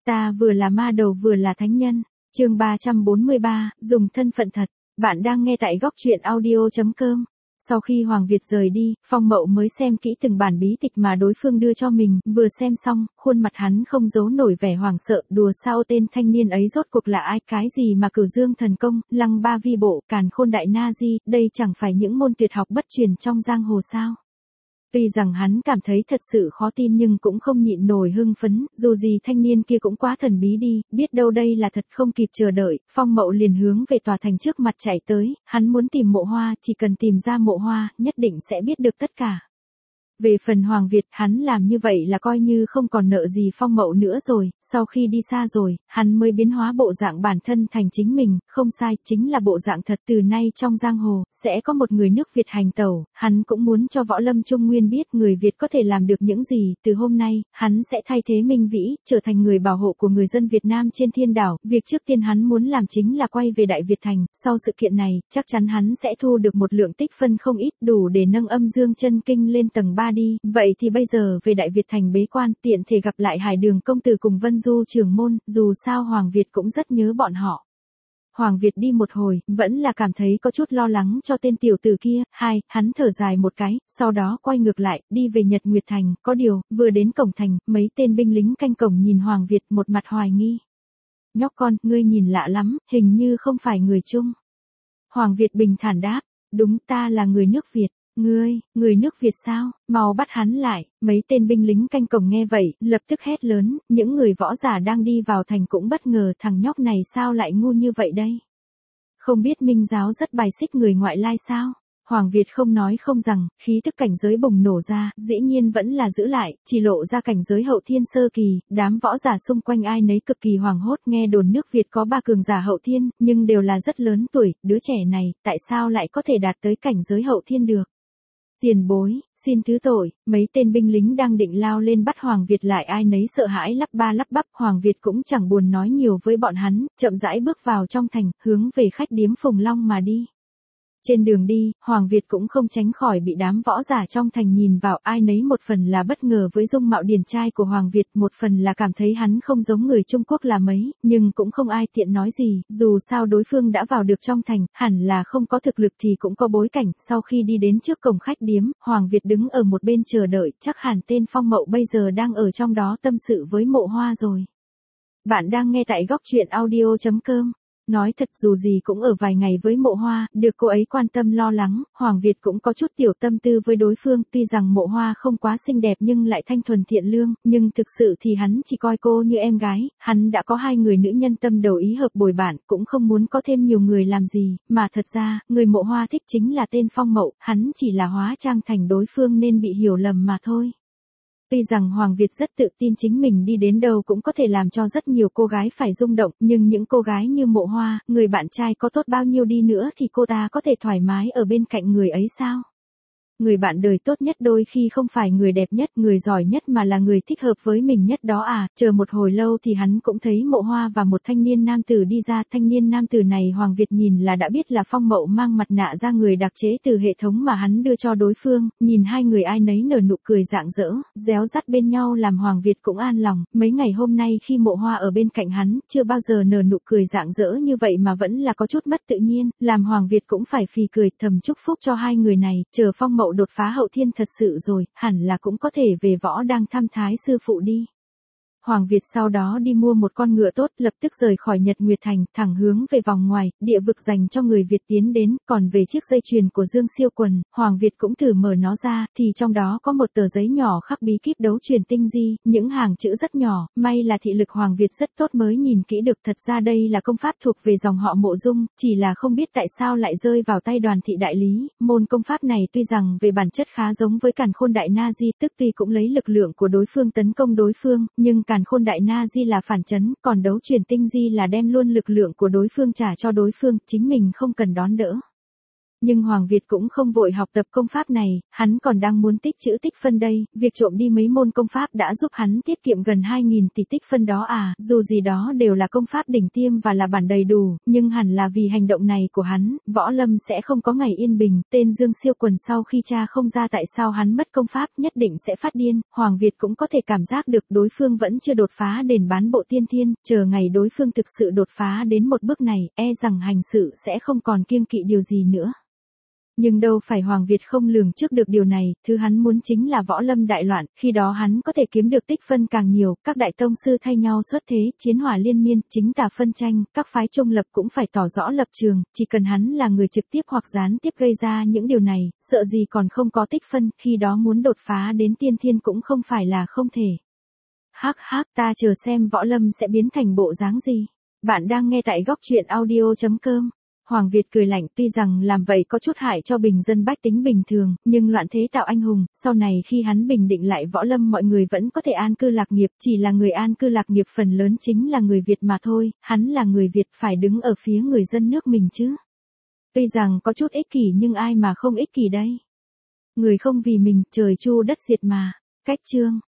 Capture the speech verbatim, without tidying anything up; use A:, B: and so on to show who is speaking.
A: Ta vừa là ma đầu vừa là thánh nhân. Chương ba trăm bốn mươi ba, dùng thân phận thật. Bạn đang nghe tại góc truyện audio chấm com. Sau khi Hoàng Việt rời đi, Phong Mậu mới xem kỹ từng bản bí tịch mà đối phương đưa cho mình, vừa xem xong, khuôn mặt hắn không giấu nổi vẻ hoảng sợ, đùa sao tên thanh niên ấy rốt cuộc là ai, cái gì mà Cửu Dương thần công, Lăng Ba vi bộ, Càn Khôn đại na di, đây chẳng phải những môn tuyệt học bất truyền trong giang hồ sao? Tuy rằng hắn cảm thấy thật sự khó tin nhưng cũng không nhịn nổi hưng phấn, dù gì thanh niên kia cũng quá thần bí đi, biết đâu đây là thật. Không kịp chờ đợi, Phong Mậu liền hướng về tòa thành trước mặt chạy tới, hắn muốn tìm Mộ Hoa, chỉ cần tìm ra Mộ Hoa, nhất định sẽ biết được tất cả. Về phần Hoàng Việt, hắn làm như vậy là coi như không còn nợ gì Phong Mậu nữa rồi, sau khi đi xa rồi, hắn mới biến hóa bộ dạng bản thân thành chính mình, không sai, chính là bộ dạng thật. Từ nay trong giang hồ, sẽ có một người nước Việt hành tẩu, hắn cũng muốn cho võ lâm Trung Nguyên biết người Việt có thể làm được những gì. Từ hôm nay, hắn sẽ thay thế Minh Vĩ, trở thành người bảo hộ của người dân Việt Nam trên thiên đảo. Việc trước tiên hắn muốn làm chính là quay về Đại Việt Thành, sau sự kiện này, chắc chắn hắn sẽ thu được một lượng tích phân không ít, đủ để nâng Âm Dương Chân Kinh lên tầng ba đi. Vậy thì bây giờ về Đại Việt Thành bế quan, tiện thể gặp lại Hải Đường công tử cùng Vân Du trưởng môn, dù sao Hoàng Việt cũng rất nhớ bọn họ. Hoàng Việt đi một hồi, vẫn là cảm thấy có chút lo lắng cho tên tiểu tử kia. Hai, hắn thở dài một cái, sau đó quay ngược lại, đi về Nhật Nguyệt Thành. Có điều, vừa đến cổng thành, mấy tên binh lính canh cổng nhìn Hoàng Việt một mặt hoài nghi. Nhóc con, ngươi nhìn lạ lắm, hình như không phải người Trung. Hoàng Việt bình thản đáp, đúng, ta là người nước Việt. Ngươi, người nước Việt sao, mau bắt hắn lại. Mấy tên binh lính canh cổng nghe vậy, lập tức hét lớn, những người võ giả đang đi vào thành cũng bất ngờ, thằng nhóc này sao lại ngu như vậy đây? Không biết Minh giáo rất bài xích người ngoại lai sao? Hoàng Việt không nói không rằng, khí tức cảnh giới bùng nổ ra, dĩ nhiên vẫn là giữ lại, chỉ lộ ra cảnh giới hậu thiên sơ kỳ. Đám võ giả xung quanh ai nấy cực kỳ hoảng hốt, nghe đồn nước Việt có ba cường giả hậu thiên, nhưng đều là rất lớn tuổi, đứa trẻ này, tại sao lại có thể đạt tới cảnh giới hậu thiên được? Tiền bối, xin thứ tội. Mấy tên binh lính đang định lao lên bắt Hoàng Việt lại ai nấy sợ hãi lắp ba lắp bắp. Hoàng Việt cũng chẳng buồn nói nhiều với bọn hắn, chậm rãi bước vào trong thành, hướng về khách điếm Phùng Long mà đi. Trên đường đi, Hoàng Việt cũng không tránh khỏi bị đám võ giả trong thành nhìn vào, ai nấy một phần là bất ngờ với dung mạo điển trai của Hoàng Việt, một phần là cảm thấy hắn không giống người Trung Quốc là mấy, nhưng cũng không ai tiện nói gì, dù sao đối phương đã vào được trong thành, hẳn là không có thực lực thì cũng có bối cảnh. Sau khi đi đến trước cổng khách điếm, Hoàng Việt đứng ở một bên chờ đợi, chắc hẳn tên Phong Mậu bây giờ đang ở trong đó tâm sự với Mộ Hoa rồi. Bạn đang nghe tại góc truyện audio chấm com. Nói thật, dù gì cũng ở vài ngày với Mộ Hoa, được cô ấy quan tâm lo lắng, Hoàng Việt cũng có chút tiểu tâm tư với đối phương. Tuy rằng Mộ Hoa không quá xinh đẹp nhưng lại thanh thuần thiện lương, nhưng thực sự thì hắn chỉ coi cô như em gái. Hắn đã có hai người nữ nhân tâm đầu ý hợp bồi bạn, cũng không muốn có thêm nhiều người làm gì, mà thật ra, người Mộ Hoa thích chính là tên Phong Mậu, hắn chỉ là hóa trang thành đối phương nên bị hiểu lầm mà thôi. Tuy rằng Hoàng Việt rất tự tin chính mình đi đến đâu cũng có thể làm cho rất nhiều cô gái phải rung động, nhưng những cô gái như Mộ Hoa, người bạn trai có tốt bao nhiêu đi nữa thì cô ta có thể thoải mái ở bên cạnh người ấy sao? Người bạn đời tốt nhất đôi khi không phải người đẹp nhất, người giỏi nhất mà là người thích hợp với mình nhất đó à. Chờ một hồi lâu thì hắn cũng thấy Mộ Hoa và một thanh niên nam tử đi ra. Thanh niên nam tử này Hoàng Việt nhìn là đã biết là Phong Mậu mang mặt nạ ra người đặc chế từ hệ thống mà hắn đưa cho đối phương. Nhìn hai người ai nấy nở nụ cười rạng rỡ, réo rắt bên nhau làm Hoàng Việt cũng an lòng. Mấy ngày hôm nay khi Mộ Hoa ở bên cạnh hắn, chưa bao giờ nở nụ cười rạng rỡ như vậy mà vẫn là có chút mất tự nhiên, làm Hoàng Việt cũng phải phì cười, thầm chúc phúc cho hai người này. Chờ Phong Mậu đột phá hậu thiên thật sự rồi, hẳn là cũng có thể về võ đang thăm Thái sư phụ đi. Hoàng Việt sau đó đi mua một con ngựa tốt, lập tức rời khỏi Nhật Nguyệt Thành, thẳng hướng về vòng ngoài, địa vực dành cho người Việt tiến đến. Còn về chiếc dây chuyền của Dương Siêu Quần, Hoàng Việt cũng thử mở nó ra, thì trong đó có một tờ giấy nhỏ khắc bí kíp đấu truyền tinh di, những hàng chữ rất nhỏ, may là thị lực Hoàng Việt rất tốt mới nhìn kỹ được. Thật ra đây là công pháp thuộc về dòng họ Mộ Dung, chỉ là không biết tại sao lại rơi vào tay Đoàn thị đại lý. Môn công pháp này tuy rằng về bản chất khá giống với Càn Khôn đại na di, tức tuy cũng lấy lực lượng của đối phương tấn công đối phương, nhưng Càn Khôn đại na di là phản chấn, còn đấu truyền tinh di là đem luôn lực lượng của đối phương trả cho đối phương, chính mình không cần đón đỡ. Nhưng Hoàng Việt cũng không vội học tập công pháp này, hắn còn đang muốn tích trữ tích phân đây, việc trộm đi mấy môn công pháp đã giúp hắn tiết kiệm gần hai nghìn tỷ tích phân đó à, dù gì đó đều là công pháp đỉnh tiêm và là bản đầy đủ, nhưng hẳn là vì hành động này của hắn, Võ Lâm sẽ không có ngày yên bình, tên Dương Siêu Quần sau khi tra không ra tại sao hắn mất công pháp nhất định sẽ phát điên, Hoàng Việt cũng có thể cảm giác được đối phương vẫn chưa đột phá đền bán bộ tiên thiên, chờ ngày đối phương thực sự đột phá đến một bước này, e rằng hành sự sẽ không còn kiêng kỵ điều gì nữa. Nhưng đâu phải Hoàng Việt không lường trước được điều này, thứ hắn muốn chính là võ lâm đại loạn, khi đó hắn có thể kiếm được tích phân càng nhiều, các đại tông sư thay nhau xuất thế, chiến hỏa liên miên, chính tà phân tranh, các phái trung lập cũng phải tỏ rõ lập trường, chỉ cần hắn là người trực tiếp hoặc gián tiếp gây ra những điều này, sợ gì còn không có tích phân, khi đó muốn đột phá đến tiên thiên cũng không phải là không thể. Hắc hắc, ta chờ xem võ lâm sẽ biến thành bộ dáng gì. Bạn đang nghe tại góc truyện audio chấm com. Hoàng Việt cười lạnh, tuy rằng làm vậy có chút hại cho bình dân bách tính bình thường, nhưng loạn thế tạo anh hùng, sau này khi hắn bình định lại võ lâm mọi người vẫn có thể an cư lạc nghiệp, chỉ là người an cư lạc nghiệp phần lớn chính là người Việt mà thôi, hắn là người Việt phải đứng ở phía người dân nước mình chứ. Tuy rằng có chút ích kỷ nhưng ai mà không ích kỷ đây. Người không vì mình, trời chu đất diệt mà. Cách chương